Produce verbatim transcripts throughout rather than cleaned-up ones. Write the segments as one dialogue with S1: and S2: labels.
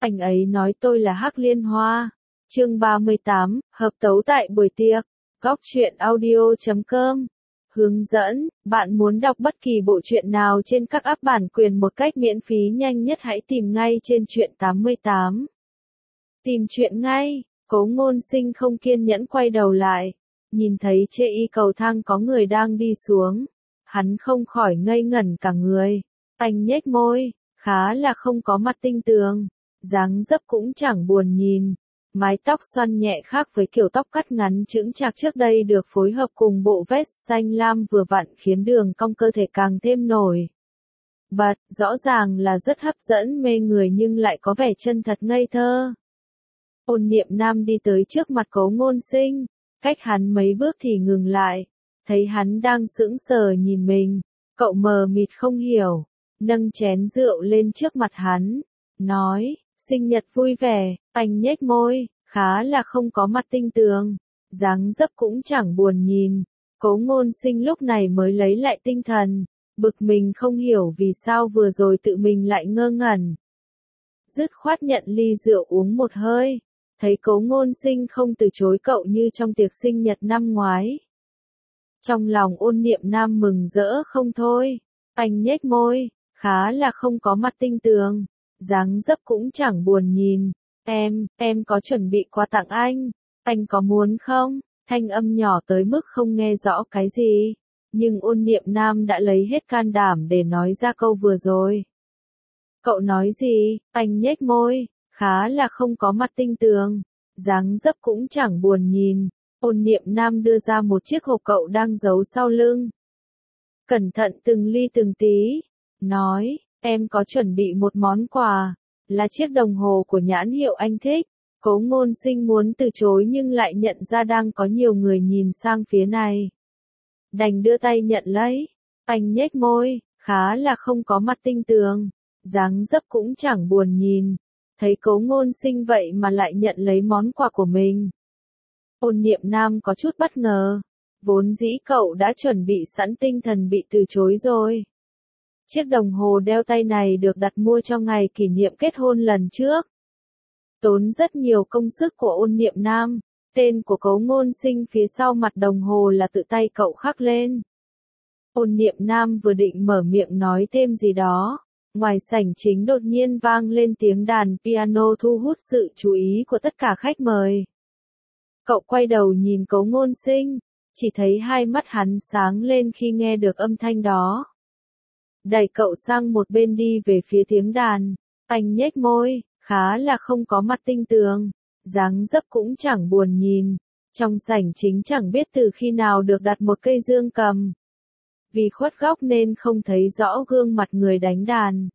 S1: anh ấy nói tôi là Hắc Liên Hoa. Chương ba mươi tám, hợp tấu tại buổi tiệc. Góc truyện audio chấm com. Hướng dẫn, bạn muốn đọc bất kỳ bộ truyện nào trên các app bản quyền một cách miễn phí nhanh nhất hãy tìm ngay trên truyện tám mươi tám. Tìm truyện ngay, Cố Ngôn Sinh không kiên nhẫn quay đầu lại, nhìn thấy trên y cầu thang có người đang đi xuống. Hắn không khỏi ngây ngẩn cả người, anh nhếch môi, khá là không có mặt tinh tường, dáng dấp cũng chẳng buồn nhìn. Mái tóc xoăn nhẹ khác với kiểu tóc cắt ngắn chững chạc trước đây được phối hợp cùng bộ vest xanh lam vừa vặn khiến đường cong cơ thể càng thêm nổi bật, rõ ràng là rất hấp dẫn mê người nhưng lại có vẻ chân thật ngây thơ. Ôn Niệm Nam đi tới trước mặt Cố Ngôn Sinh, cách hắn mấy bước thì ngừng lại, thấy hắn đang sững sờ nhìn mình, cậu mờ mịt không hiểu, nâng chén rượu lên trước mặt hắn, nói, sinh nhật vui vẻ. Anh nhếch môi, khá là không có mặt tinh tường, dáng dấp cũng chẳng buồn nhìn. Cố Ngôn Sinh lúc này mới lấy lại tinh thần, bực mình không hiểu vì sao vừa rồi tự mình lại ngơ ngẩn. Dứt khoát nhận ly rượu uống một hơi, thấy Cố Ngôn Sinh không từ chối cậu như trong tiệc sinh nhật năm ngoái. Trong lòng Ôn Niệm Nam mừng rỡ không thôi, anh nhếch môi, khá là không có mặt tinh tường, dáng dấp cũng chẳng buồn nhìn. Em, em có chuẩn bị quà tặng anh, anh có muốn không? Thanh âm nhỏ tới mức không nghe rõ cái gì, nhưng Ôn Niệm Nam đã lấy hết can đảm để nói ra câu vừa rồi. Cậu nói gì? Anh nhếch môi, khá là không có mặt tinh tường, dáng dấp cũng chẳng buồn nhìn. Ôn Niệm Nam đưa ra một chiếc hộp cậu đang giấu sau lưng. Cẩn thận từng ly từng tí, nói, em có chuẩn bị một món quà, là chiếc đồng hồ của nhãn hiệu anh thích. Cố Ngôn Sinh muốn từ chối nhưng lại nhận ra đang có nhiều người nhìn sang phía này. Đành đưa tay nhận lấy, anh nhếch môi, khá là không có mặt tinh tường, dáng dấp cũng chẳng buồn nhìn. Thấy Cố Ngôn Sinh vậy mà lại nhận lấy món quà của mình. Ôn Niệm Nam có chút bất ngờ, vốn dĩ cậu đã chuẩn bị sẵn tinh thần bị từ chối rồi. Chiếc đồng hồ đeo tay này được đặt mua cho ngày kỷ niệm kết hôn lần trước. Tốn rất nhiều công sức của Ôn Niệm Nam, tên của Cố Ngôn Sinh phía sau mặt đồng hồ là tự tay cậu khắc lên. Ôn Niệm Nam vừa định mở miệng nói thêm gì đó, ngoài sảnh chính đột nhiên vang lên tiếng đàn piano thu hút sự chú ý của tất cả khách mời. Cậu quay đầu nhìn Cố Ngôn Sinh, chỉ thấy hai mắt hắn sáng lên khi nghe được âm thanh đó. Đẩy cậu sang một bên đi về phía tiếng đàn, anh nhếch môi, khá là không có mặt tinh tường, dáng dấp cũng chẳng buồn nhìn. Trong sảnh chính chẳng biết từ khi nào được đặt một cây dương cầm. Vì khuất góc nên không thấy rõ gương mặt người đánh đàn.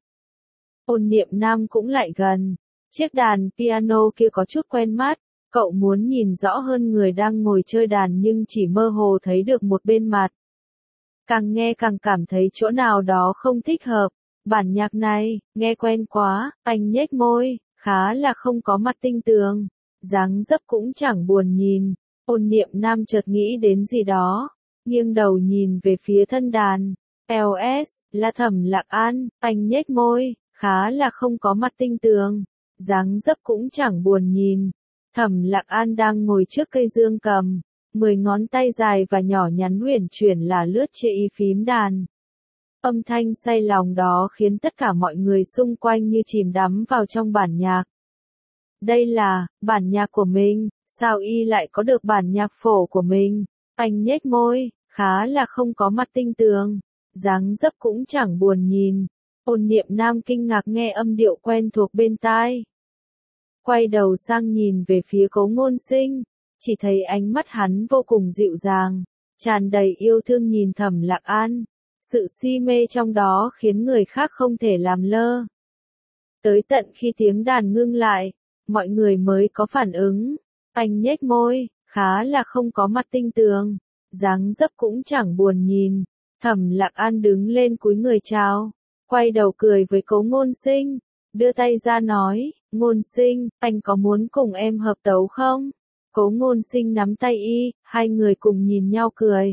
S1: Ôn Niệm Nam cũng lại gần, chiếc đàn piano kia có chút quen mắt, cậu muốn nhìn rõ hơn người đang ngồi chơi đàn nhưng chỉ mơ hồ thấy được một bên mặt. Càng nghe càng cảm thấy chỗ nào đó không thích hợp, bản nhạc này, nghe quen quá, anh nhếch môi, khá là không có mặt tinh tường, dáng dấp cũng chẳng buồn nhìn. Ôn Niệm Nam chợt nghĩ đến gì đó, nghiêng đầu nhìn về phía thân đàn, lờ ét, là Thẩm Lạc An, anh nhếch môi, khá là không có mặt tinh tường, dáng dấp cũng chẳng buồn nhìn. Thẩm Lạc An đang ngồi trước cây dương cầm, mười ngón tay dài và nhỏ nhắn huyền chuyển là lướt trên y phím đàn. Âm thanh say lòng đó khiến tất cả mọi người xung quanh như chìm đắm vào trong bản nhạc. Đây là bản nhạc của mình, sao y lại có được bản nhạc phổ của mình? Anh nhếch môi, khá là không có mặt tinh tường, dáng dấp cũng chẳng buồn nhìn. Ôn Niệm Nam kinh ngạc nghe âm điệu quen thuộc bên tai. Quay đầu sang nhìn về phía Cố Ngôn Sinh, chỉ thấy ánh mắt hắn vô cùng dịu dàng, tràn đầy yêu thương nhìn Thẩm Lạc An. Sự si mê trong đó khiến người khác không thể làm lơ. Tới tận khi tiếng đàn ngưng lại, mọi người mới có phản ứng. Anh nhếch môi, khá là không có mặt tinh tường, dáng dấp cũng chẳng buồn nhìn. Thẩm Lạc An đứng lên cúi người chào, quay đầu cười với Cố Ngôn Sinh, đưa tay ra nói, Ngôn Sinh, anh có muốn cùng em hợp tấu không? Cố Ngôn Sinh nắm tay y, hai người cùng nhìn nhau cười.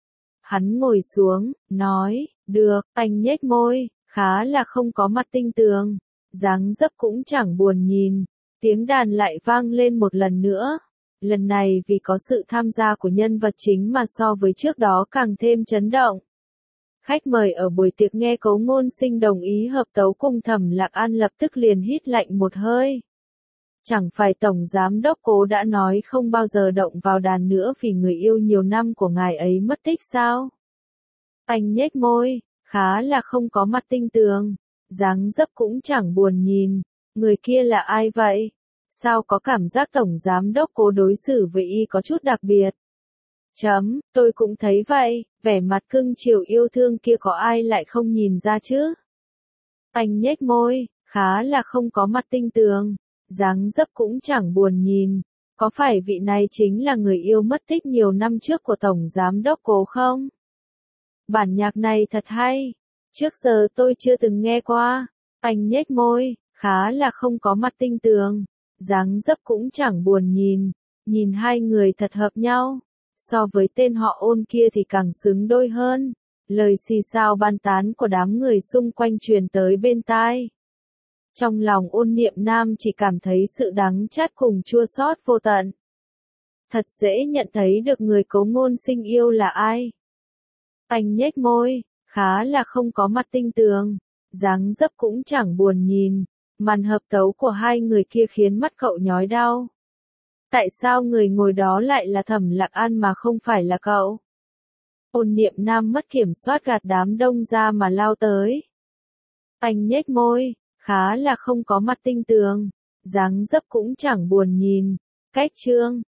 S1: Hắn ngồi xuống, nói, được, anh nhếch môi, khá là không có mặt tinh tường, dáng dấp cũng chẳng buồn nhìn. Tiếng đàn lại vang lên một lần nữa. Lần này vì có sự tham gia của nhân vật chính mà so với trước đó càng thêm chấn động. Khách mời ở buổi tiệc nghe Cố Ngôn Sinh đồng ý hợp tấu cùng Thẩm Lạc An lập tức liền hít lạnh một hơi. Chẳng phải Tổng Giám Đốc Cố đã nói không bao giờ động vào đàn nữa vì người yêu nhiều năm của ngài ấy mất tích sao? Anh nhếch môi, khá là không có mặt tinh tường, dáng dấp cũng chẳng buồn nhìn. Người kia là ai vậy? Sao có cảm giác Tổng Giám Đốc Cố đối xử với y có chút đặc biệt? Chấm, tôi cũng thấy vậy, vẻ mặt cưng chiều yêu thương kia có ai lại không nhìn ra chứ? Anh nhếch môi, khá là không có mặt tinh tường, dáng dấp cũng chẳng buồn nhìn. Có phải vị này chính là người yêu mất tích nhiều năm trước của Tổng Giám Đốc Cố không? Bản nhạc này thật hay, trước giờ tôi chưa từng nghe qua. Anh nhếch môi, khá là không có mặt tinh tường, dáng dấp cũng chẳng buồn nhìn. Nhìn hai người thật hợp nhau. So với tên họ Ôn kia thì càng xứng đôi hơn. Lời xì xào bàn tán của đám người xung quanh truyền tới bên tai. Trong lòng Ôn Niệm Nam chỉ cảm thấy sự đắng chát cùng chua xót vô tận. Thật dễ nhận thấy được người Cố Ngôn Sinh yêu là ai. Anh nhếch môi, khá là không có mặt tinh tường, dáng dấp cũng chẳng buồn nhìn. Màn hợp tấu của hai người kia khiến mắt cậu nhói đau. Tại sao người ngồi đó lại là Thẩm Lạc An mà không phải là cậu? Ôn Niệm Nam mất kiểm soát gạt đám đông ra mà lao tới. Anh nhếch môi, khá là không có mặt tinh tường, dáng dấp cũng chẳng buồn nhìn. Cách chương